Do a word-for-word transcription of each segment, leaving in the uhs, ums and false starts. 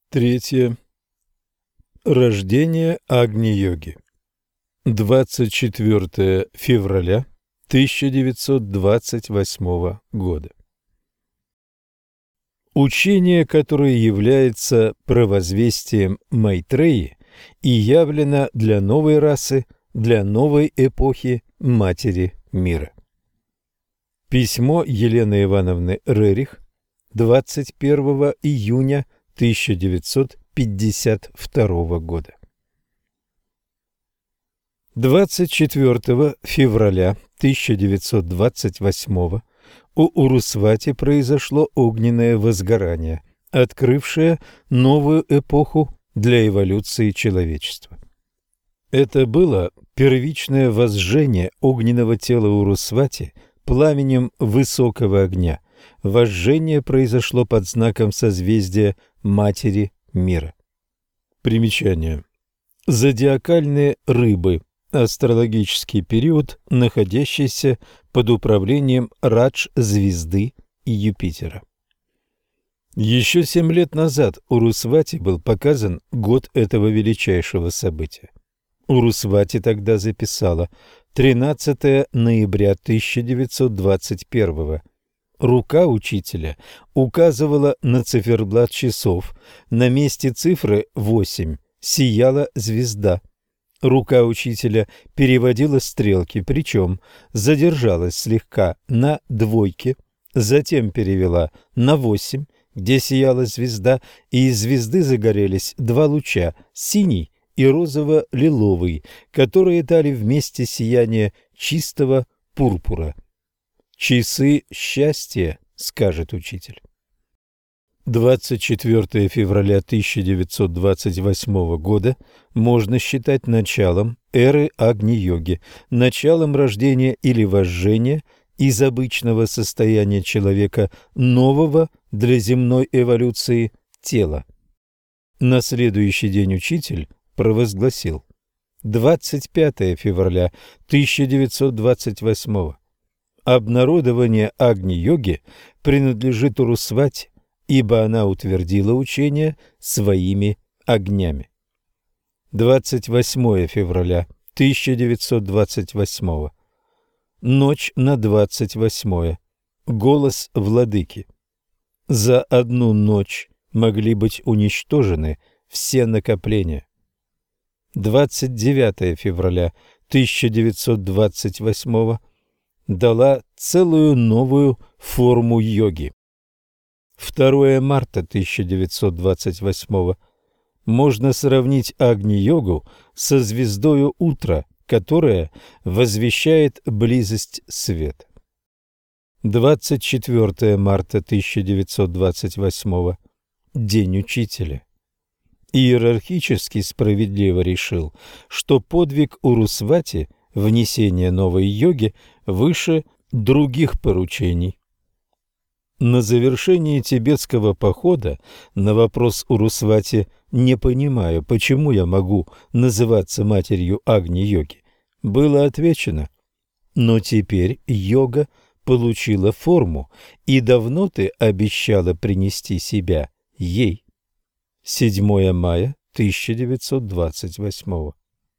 Третье. Рождение Агни-йоги. двадцать четвёртое февраля тысяча девятьсот двадцать восьмого года. Учение, которое является провозвестием Майтреи и явлено для новой расы, для новой эпохи Матери Мира. Письмо Елены Ивановны Рерих, двадцать первого июня тысяча девятьсот пятьдесят второго года. двадцать четвёртого февраля тысяча девятьсот двадцать восьмого у Урусвати произошло огненное возгорание, открывшее новую эпоху для эволюции человечества. Это было первичное возжжение огненного тела Урусвати пламенем высокого огня. Возжжение произошло под знаком созвездия Матери Мира. Примечание. Зодиакальные рыбы. Астрологический период, находящийся под управлением Радж-звезды и Юпитера. Еще семь лет назад Урусвати был показан год этого величайшего события. Урусвати тогда записала тринадцатое ноября тысяча девятьсот двадцать первого. Рука учителя указывала на циферблат часов. На месте цифры восемь сияла звезда. Рука учителя переводила стрелки, причем задержалась слегка на двойке, затем перевела на восемь, где сияла звезда, и из звезды загорелись два луча, синий и розово-лиловый, которые дали вместе сияние чистого пурпура. «Часы счастья», — скажет учитель. двадцать четвёртое февраля тысяча девятьсот двадцать восьмого года можно считать началом эры Агни-йоги, началом рождения или возжжения из обычного состояния человека нового для земной эволюции тела. На следующий день учитель провозгласил: двадцать пятое февраля тысяча девятьсот двадцать восьмого. Обнародование Агни-йоги принадлежит Урусвати, ибо она утвердила учение своими огнями. двадцать восьмое февраля тысяча девятьсот двадцать восьмого. Ночь на двадцать восьмое. Голос владыки. За одну ночь могли быть уничтожены все накопления. двадцать девятое февраля тысяча девятьсот двадцать восьмого дала целую новую форму йоги. второе марта тысяча девятьсот двадцать восьмого можно сравнить Агни-йогу со звездою утра, которая возвещает близость света. двадцать четвёртое марта тысяча девятьсот двадцать восьмого День учителя. Иерархически справедливо решил, что подвиг Урусвати, внесение новой йоги, выше других поручений. На завершении тибетского похода на вопрос Урусвати «Не понимаю, почему я могу называться матерью Агни-йоги?» было отвечено: «Но теперь йога получила форму, и давно ты обещала принести себя ей». седьмое мая тысяча девятьсот двадцать восьмого.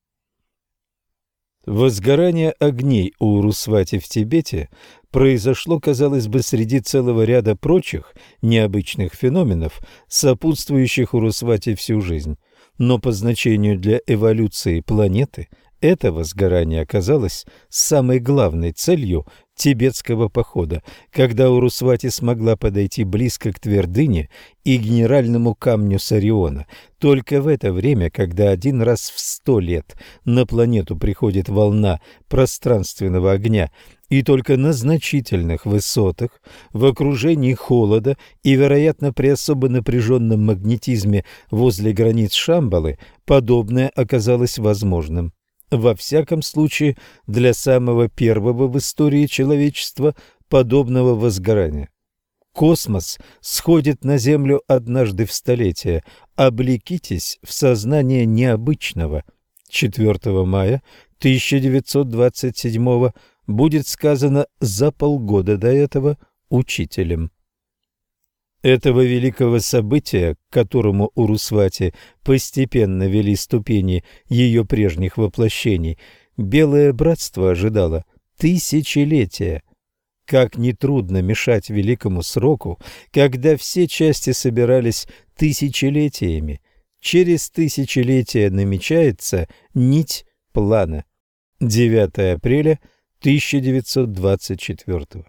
Возгорание огней у Урусвати в Тибете произошло, казалось бы, среди целого ряда прочих необычных феноменов, сопутствующих Урусвати всю жизнь. Но по значению для эволюции планеты это возгорание оказалось самой главной целью тибетского похода, когда Урусвати смогла подойти близко к твердыне и генеральному камню Сариона. Только в это время, когда один раз в сто лет на планету приходит волна пространственного огня, и только на значительных высотах, в окружении холода и, вероятно, при особо напряженном магнетизме возле границ Шамбалы, подобное оказалось возможным. Во всяком случае, для самого первого в истории человечества подобного возгорания. Космос сходит на Землю однажды в столетие. Облекитесь в сознание необычного. четвёртого мая тысяча девятьсот двадцать седьмого будет сказано за полгода до этого учителем. Этого великого события, к которому Урусвати постепенно вели ступени ее прежних воплощений, Белое Братство ожидало тысячелетия. Как нетрудно мешать великому сроку, когда все части собирались тысячелетиями. Через тысячелетия намечается нить плана. девятое апреля тысяча девятьсот двадцать четвёртого.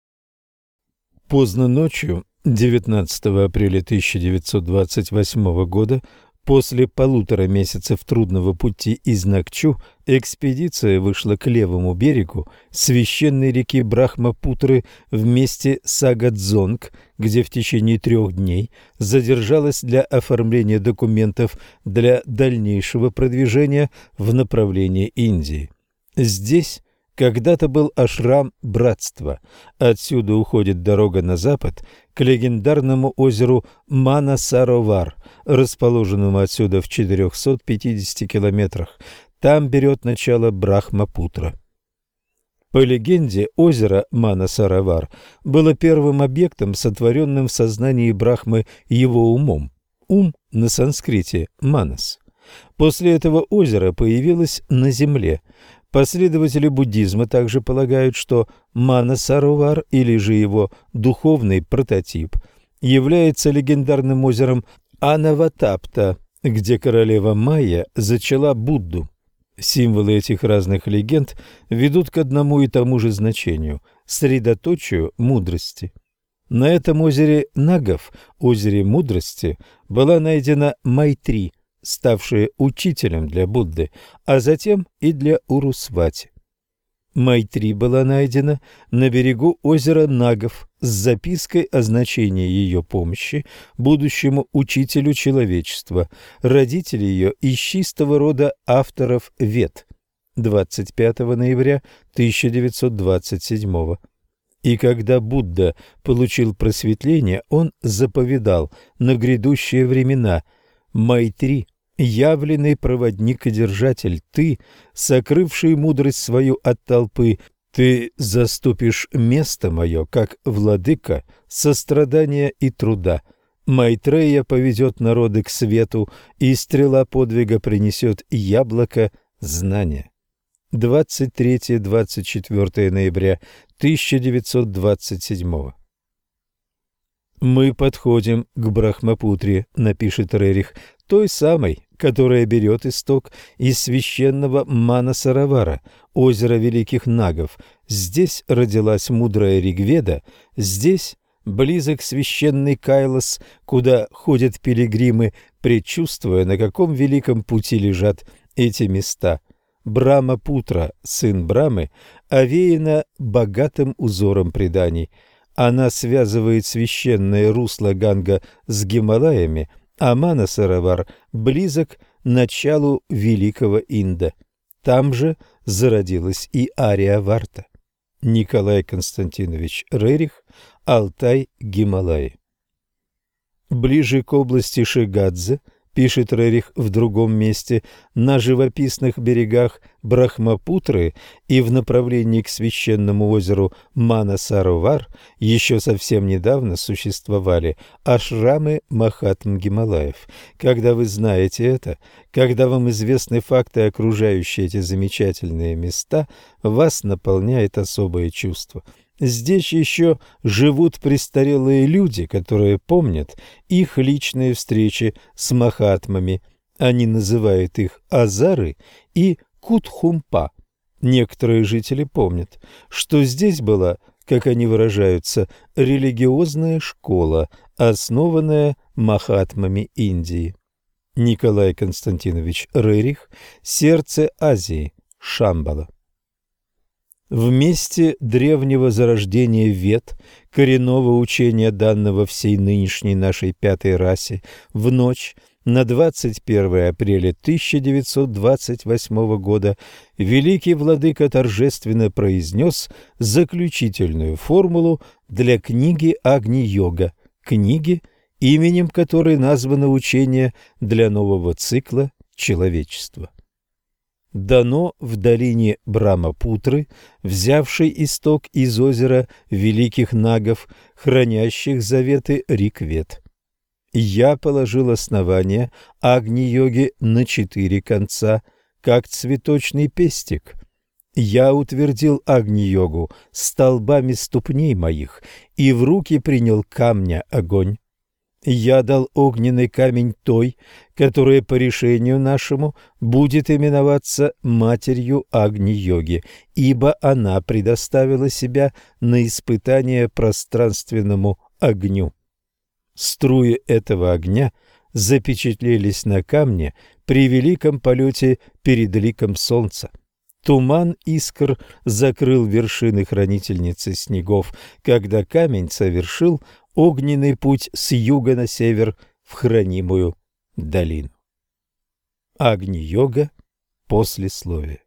Поздно ночью девятнадцатого апреля тысяча девятьсот двадцать восьмого года, после полутора месяцев трудного пути из Накчу, экспедиция вышла к левому берегу священной реки Брахмапутры в месте Сагадзонг, где в течение трех дней задержалась для оформления документов для дальнейшего продвижения в направлении Индии. Здесь когда-то был ашрам Братства. Отсюда уходит дорога на запад к легендарному озеру Манасаровар, расположенному отсюда в четырехстах пятидесяти километрах. Там берет начало Брахмапутра. По легенде, озеро Манасаровар было первым объектом, сотворенным в сознании Брахмы его умом. Ум на санскрите – манас. После этого озеро появилось на земле. Последователи буддизма также полагают, что Манасаровар, или же его духовный прототип, является легендарным озером Анаватапта, где королева Майя зачала Будду. Символы этих разных легенд ведут к одному и тому же значению – средоточию мудрости. На этом озере Нагов, озере мудрости, была найдена Майтри, ставшая учителем для Будды, а затем и для Урусвати. Майтри была найдена на берегу озера Нагов с запиской о значении ее помощи будущему учителю человечества. Родители ее из чистого рода авторов Вед. двадцать пятого ноября тысяча девятьсот двадцать седьмого. И когда Будда получил просветление, он заповедал на грядущие времена: «Майтри, явленный проводник и держатель, ты, сокрывший мудрость свою от толпы, ты заступишь место мое, как владыка сострадания и труда. Майтрея поведет народы к свету, и стрела подвига принесет яблоко знания». двадцать третьего — двадцать четвёртого ноября тысяча девятьсот двадцать седьмого. «Мы подходим к Брахмапутре», — напишет Рерих, той самой, которая берет исток из священного Манасаровара, озера великих нагов. Здесь родилась мудрая Ригведа, здесь близок священный Кайлас, куда ходят пилигримы, предчувствуя, на каком великом пути лежат эти места. Брахмапутра, сын Брамы, овеяна богатым узором преданий. Она связывает священное русло Ганга с Гималаями, а Манасаровар близок началу Великого Инда. Там же зародилась и Арьяварта. Николай Константинович Рерих, Алтай, Гималаи. Ближе к области Шигадзе, пишет Рерих в другом месте, на живописных берегах Брахмапутры и в направлении к священному озеру Манасаровар еще совсем недавно существовали ашрамы Махатм Гималаев. Когда вы знаете это, когда вам известны факты, окружающие эти замечательные места, вас наполняет особое чувство. Здесь еще живут престарелые люди, которые помнят их личные встречи с махатмами. Они называют их Азары и Кутхумпа. Некоторые жители помнят, что здесь была, как они выражаются, религиозная школа, основанная махатмами Индии. Николай Константинович Рерих, «Сердце Азии», Шамбала. В месте древнего зарождения Вед, коренного учения, данного всей нынешней нашей пятой расе, в ночь на двадцать первое апреля тысяча девятьсот двадцать восьмого года великий владыка торжественно произнес заключительную формулу для книги Агни-йога, книги, именем которой названо учение для нового цикла человечества. дано в долине Брамапутры, взявшей исток из озера великих нагов, хранящих заветы Ригвед. Я положил основание Агни-йоги на четыре конца, как цветочный пестик. Я утвердил Агни-йогу столбами ступней моих и в руки принял камня огонь. Я дал огненный камень той, которая по решению нашему будет именоваться матерью Агни-йоги, ибо она предоставила себя на испытание пространственному огню. Струи этого огня запечатлелись на камне при великом полете перед ликом солнца. Туман искр закрыл вершины хранительницы снегов, когда камень совершил огненный путь с юга на север в хранимую долину. Агни-йога. Послесловие.